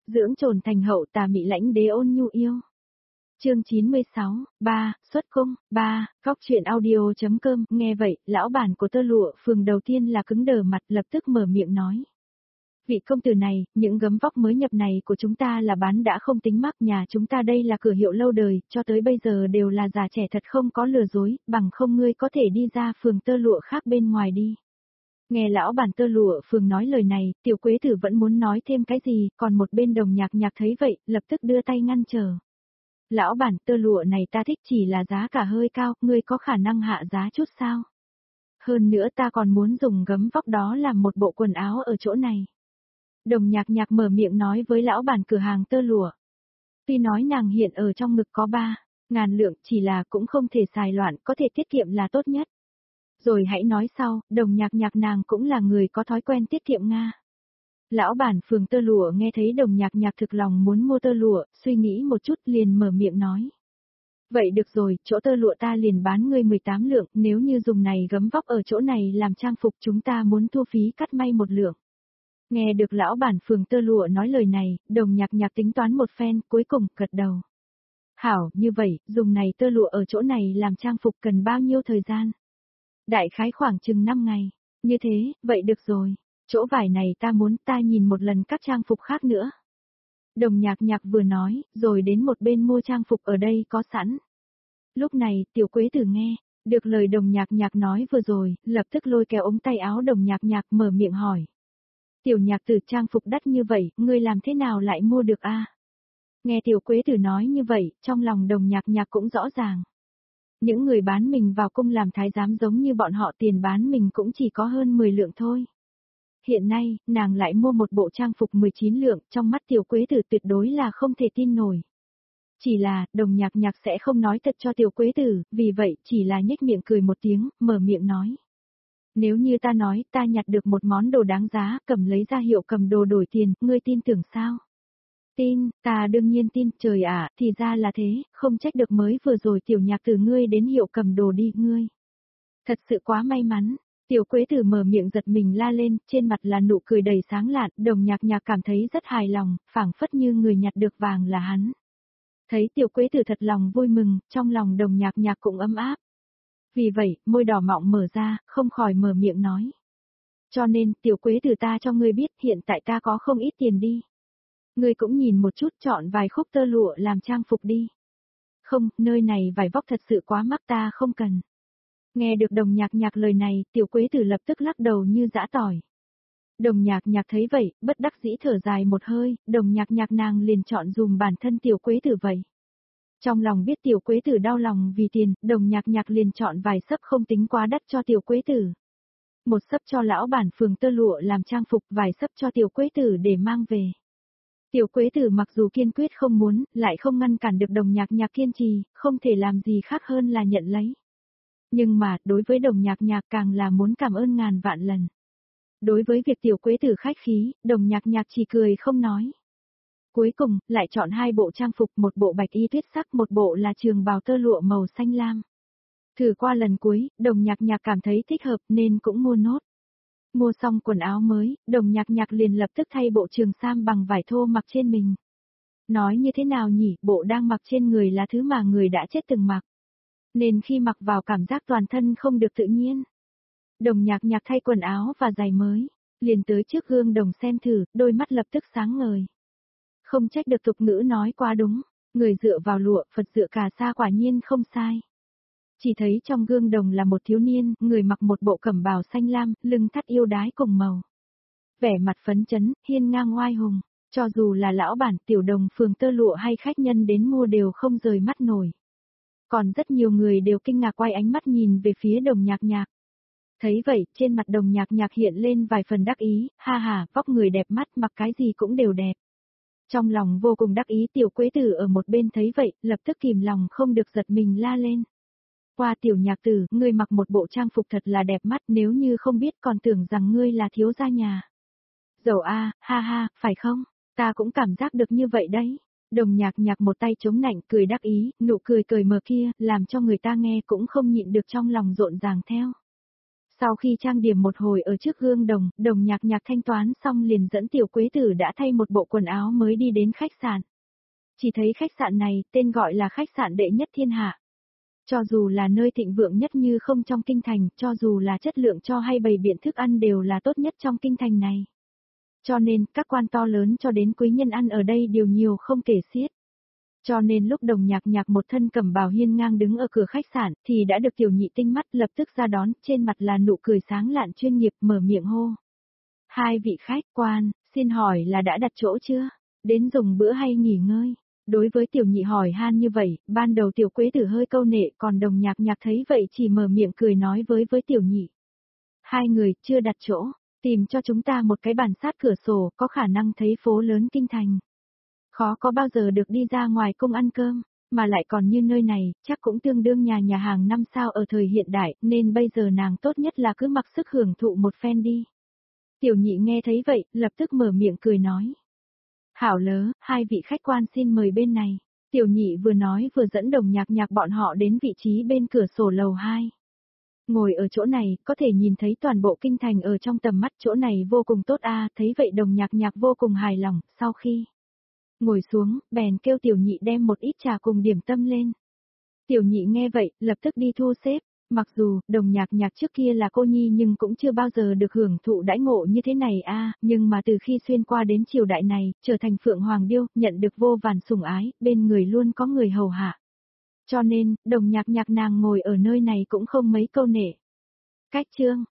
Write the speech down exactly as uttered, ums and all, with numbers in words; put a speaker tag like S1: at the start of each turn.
S1: dưỡng trồn thành hậu tà mị lãnh đế ôn nhu yêu. Chương chín mươi sáu, ba, xuất cung, ba, góc truyện audio.com, nghe vậy, lão bản của Tơ Lụa Phường đầu tiên là cứng đờ mặt lập tức mở miệng nói. Vị công tử này, những gấm vóc mới nhập này của chúng ta là bán đã không tính mắc, nhà chúng ta đây là cửa hiệu lâu đời, cho tới bây giờ đều là già trẻ thật không có lừa dối, bằng không ngươi có thể đi ra phường Tơ Lụa khác bên ngoài đi. Nghe lão bản Tơ Lụa Phường nói lời này, tiểu quế tử vẫn muốn nói thêm cái gì, còn một bên Đồng Nhạc Nhạc thấy vậy, lập tức đưa tay ngăn trở. Lão bản tơ lụa này ta thích, chỉ là giá cả hơi cao, ngươi có khả năng hạ giá chút sao? Hơn nữa ta còn muốn dùng gấm vóc đó làm một bộ quần áo ở chỗ này. Đồng Nhạc Nhạc mở miệng nói với lão bản cửa hàng tơ lụa. Tuy nói nàng hiện ở trong ngực có ba ngàn lượng, chỉ là cũng không thể xài loạn, có thể tiết kiệm là tốt nhất. Rồi hãy nói sau, Đồng Nhạc Nhạc nàng cũng là người có thói quen tiết kiệm Nga. Lão bản phường tơ lụa nghe thấy Đồng Nhạc Nhạc thực lòng muốn mua tơ lụa, suy nghĩ một chút liền mở miệng nói. Vậy được rồi, chỗ tơ lụa ta liền bán ngươi mười tám lượng, nếu như dùng này gấm vóc ở chỗ này làm trang phục chúng ta muốn thu phí cắt may một lượng. Nghe được lão bản phường tơ lụa nói lời này, Đồng Nhạc Nhạc tính toán một phen, cuối cùng gật đầu. Hảo, như vậy, dùng này tơ lụa ở chỗ này làm trang phục cần bao nhiêu thời gian? Đại khái khoảng chừng năm ngày. Như thế, vậy được rồi. Chỗ vải này ta muốn ta nhìn một lần các trang phục khác nữa. Đồng Nhạc Nhạc vừa nói, rồi đến một bên mua trang phục ở đây có sẵn. Lúc này, tiểu quế tử nghe, được lời Đồng Nhạc Nhạc nói vừa rồi, lập tức lôi kéo ống tay áo Đồng Nhạc Nhạc mở miệng hỏi. Tiểu Nhạc tử trang phục đắt như vậy, ngươi làm thế nào lại mua được a? Nghe tiểu quế tử nói như vậy, trong lòng Đồng Nhạc Nhạc cũng rõ ràng. Những người bán mình vào cung làm thái giám giống như bọn họ tiền bán mình cũng chỉ có hơn mười lượng thôi. Hiện nay, nàng lại mua một bộ trang phục mười chín lượng, trong mắt tiểu quế tử tuyệt đối là không thể tin nổi. Chỉ là, Đồng Nhạc Nhạc sẽ không nói thật cho tiểu quế tử, vì vậy chỉ là nhếch miệng cười một tiếng, mở miệng nói. Nếu như ta nói, ta nhặt được một món đồ đáng giá, cầm lấy ra hiệu cầm đồ đổi tiền, ngươi tin tưởng sao? Tin, ta đương nhiên tin, trời ạ, thì ra là thế, không trách được mới vừa rồi tiểu nhạc tử ngươi đến hiệu cầm đồ đi, ngươi. Thật sự quá may mắn. Tiểu quế tử mở miệng giật mình la lên, trên mặt là nụ cười đầy sáng lạn, Đồng Nhạc Nhạc cảm thấy rất hài lòng, phảng phất như người nhặt được vàng là hắn. Thấy tiểu quế tử thật lòng vui mừng, trong lòng Đồng Nhạc Nhạc cũng ấm áp. Vì vậy, môi đỏ mọng mở ra, không khỏi mở miệng nói. Cho nên, tiểu quế tử ta cho ngươi biết, hiện tại ta có không ít tiền đi. Ngươi cũng nhìn một chút, chọn vài khúc tơ lụa làm trang phục đi. Không, nơi này vải vóc thật sự quá mắc, ta không cần. Nghe được Đồng Nhạc Nhạc lời này, tiểu quế tử lập tức lắc đầu như giã tỏi. Đồng Nhạc Nhạc thấy vậy, bất đắc dĩ thở dài một hơi, Đồng Nhạc Nhạc nàng liền chọn dùm bản thân tiểu quế tử vậy. Trong lòng biết tiểu quế tử đau lòng vì tiền, Đồng Nhạc Nhạc liền chọn vài sấp không tính quá đắt cho tiểu quế tử. Một sấp cho lão bản phường tơ lụa làm trang phục, vài sấp cho tiểu quế tử để mang về. Tiểu quế tử mặc dù kiên quyết không muốn, lại không ngăn cản được Đồng Nhạc Nhạc kiên trì, không thể làm gì khác hơn là nhận lấy. Nhưng mà, đối với Đồng Nhạc Nhạc càng là muốn cảm ơn ngàn vạn lần. Đối với việc tiểu quế tử khách khí, Đồng Nhạc Nhạc chỉ cười không nói. Cuối cùng, lại chọn hai bộ trang phục, một bộ bạch y tuyết sắc, một bộ là trường bào tơ lụa màu xanh lam. Thử qua lần cuối, Đồng Nhạc Nhạc cảm thấy thích hợp nên cũng mua nốt. Mua xong quần áo mới, Đồng Nhạc Nhạc liền lập tức thay bộ trường sam bằng vải thô mặc trên mình. Nói như thế nào nhỉ, bộ đang mặc trên người là thứ mà người đã chết từng mặc. Nên khi mặc vào cảm giác toàn thân không được tự nhiên. Đồng Nhạc Nhạc thay quần áo và giày mới, liền tới trước gương đồng xem thử, đôi mắt lập tức sáng ngời. Không trách được tục ngữ nói quá đúng, người dựa vào lụa, Phật dựa cà sa, quả nhiên không sai. Chỉ thấy trong gương đồng là một thiếu niên, người mặc một bộ cẩm bào xanh lam, lưng thắt yêu đái cùng màu. Vẻ mặt phấn chấn, hiên ngang oai hùng, cho dù là lão bản tiểu đồng phường tơ lụa hay khách nhân đến mua đều không rời mắt nổi. Còn rất nhiều người đều kinh ngạc quay ánh mắt nhìn về phía Đồng Nhạc Nhạc. Thấy vậy, trên mặt Đồng Nhạc Nhạc hiện lên vài phần đắc ý, ha ha, vóc người đẹp mắt, mặc cái gì cũng đều đẹp. Trong lòng vô cùng đắc ý, tiểu quế tử ở một bên thấy vậy, lập tức kìm lòng không được giật mình la lên. Qua tiểu nhạc tử, ngươi mặc một bộ trang phục thật là đẹp mắt, nếu như không biết còn tưởng rằng ngươi là thiếu gia nhà. Dầu a, ha ha, phải không? Ta cũng cảm giác được như vậy đấy. Đồng Nhạc Nhạc một tay chống nạnh cười đắc ý, nụ cười cười mờ kia, làm cho người ta nghe cũng không nhịn được trong lòng rộn ràng theo. Sau khi trang điểm một hồi ở trước gương đồng, đồng nhạc nhạc thanh toán xong liền dẫn tiểu quế tử đã thay một bộ quần áo mới đi đến khách sạn. Chỉ thấy khách sạn này, tên gọi là khách sạn đệ nhất thiên hạ. Cho dù là nơi thịnh vượng nhất như không trong kinh thành, cho dù là chất lượng cho hay bày biện thức ăn đều là tốt nhất trong kinh thành này. Cho nên, các quan to lớn cho đến quý nhân ăn ở đây đều nhiều không kể xiết. Cho nên lúc đồng nhạc nhạc một thân cẩm bào hiên ngang đứng ở cửa khách sạn, thì đã được tiểu nhị tinh mắt lập tức ra đón, trên mặt là nụ cười sáng lạn chuyên nghiệp mở miệng hô. Hai vị khách quan, xin hỏi là đã đặt chỗ chưa? Đến dùng bữa hay nghỉ ngơi? Đối với tiểu nhị hỏi han như vậy, ban đầu tiểu quế tử hơi câu nệ, còn đồng nhạc nhạc thấy vậy chỉ mở miệng cười nói với với tiểu nhị. Hai người chưa đặt chỗ, tìm cho chúng ta một cái bàn sát cửa sổ, có khả năng thấy phố lớn kinh thành. Khó có bao giờ được đi ra ngoài cung ăn cơm, mà lại còn như nơi này, chắc cũng tương đương nhà nhà hàng năm sao ở thời hiện đại, nên bây giờ nàng tốt nhất là cứ mặc sức hưởng thụ một phen đi. Tiểu nhị nghe thấy vậy, lập tức mở miệng cười nói. Hảo lớ, hai vị khách quan xin mời bên này. Tiểu nhị vừa nói vừa dẫn đồng nhạc nhạc bọn họ đến vị trí bên cửa sổ lầu hai. Ngồi ở chỗ này, có thể nhìn thấy toàn bộ kinh thành ở trong tầm mắt, chỗ này vô cùng tốt a. Thấy vậy đồng nhạc nhạc vô cùng hài lòng, sau khi ngồi xuống, bèn kêu tiểu nhị đem một ít trà cùng điểm tâm lên. Tiểu nhị nghe vậy, lập tức đi thu xếp. Mặc dù, đồng nhạc nhạc trước kia là cô nhi nhưng cũng chưa bao giờ được hưởng thụ đãi ngộ như thế này a, nhưng mà từ khi xuyên qua đến triều đại này, trở thành Phượng Hoàng Điêu, nhận được vô vàn sủng ái, bên người luôn có người hầu hạ. Cho nên, đồng nhạc nhạc nàng ngồi ở nơi này cũng không mấy câu nể. Cách chương,